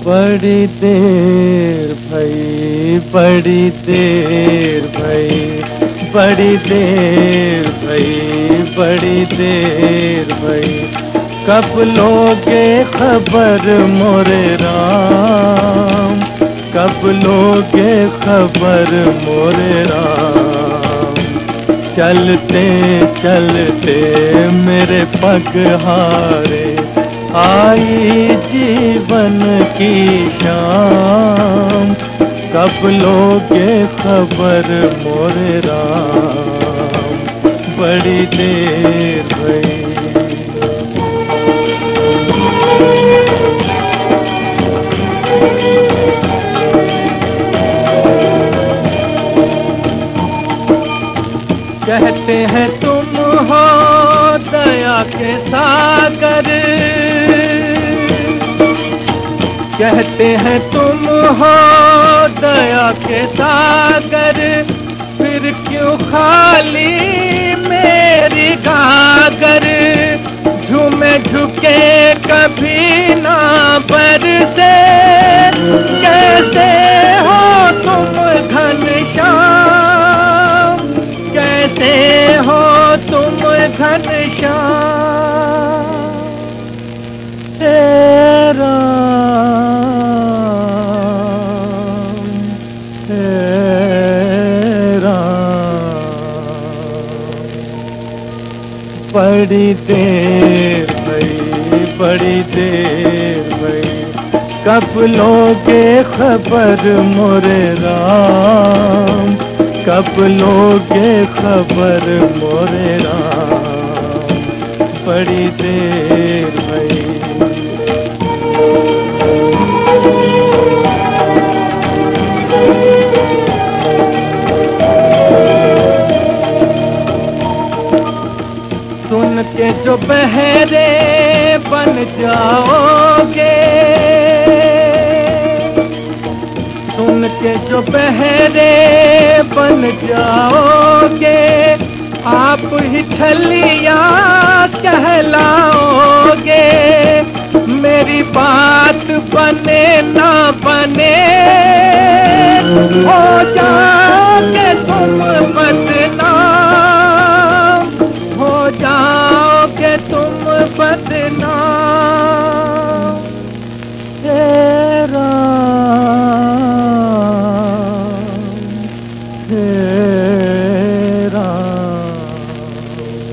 बड़ी देर भई, बड़ी देर भई, बड़ी देर भई, बड़ी देर भई, कब लोगे खबर मोरे राम, कब लोगे खबर मोरे राम। चलते चलते मेरे पग हारे, आई जीवन की शाम, कब लोगे खबर मोरे राम, बड़ी देर भई। कहते हैं तुम हो दया के सागर, कहते हैं तुम हो दया के सागर, फिर क्यों खाली मेरी गागर। झूमे झुके कभी ना बरसे, कैसे हो तुम घनश्याम, कैसे हो तुम घनश्याम। तेरा बड़ी देर भई, बड़ी देर भई, कब लोगे खबर मोरे राम, कब लोगे खबर मोरे राम, बड़ी देर भई। सुन के जो बहरे बन जाओगे, सुन के जो बहरे बन जाओगे, आप ही छलिया कहलाओगे। मेरी बात बने ना बने, हो जाओगे तुम बदनाम, हो जाओगे तुम बदनाम।